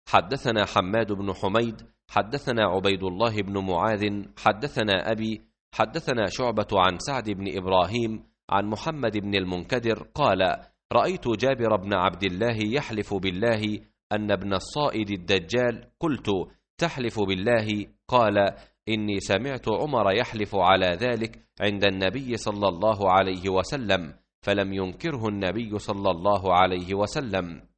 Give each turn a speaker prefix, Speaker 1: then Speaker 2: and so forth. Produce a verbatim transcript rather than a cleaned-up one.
Speaker 1: حدثنا حماد بن حميد حدثنا عبيد الله بن معاذ حدثنا أبي حدثنا شعبة عن سعد بن إبراهيم عن محمد بن المنكدر قال: رأيت جابر بن عبد الله يحلف بالله أن ابن الصائد الدجال. قلت: تحلف بالله؟ قال: إني سمعت عمر يحلف على ذلك عند النبي صلى الله عليه وسلم، فلم ينكره النبي صلى الله عليه وسلم.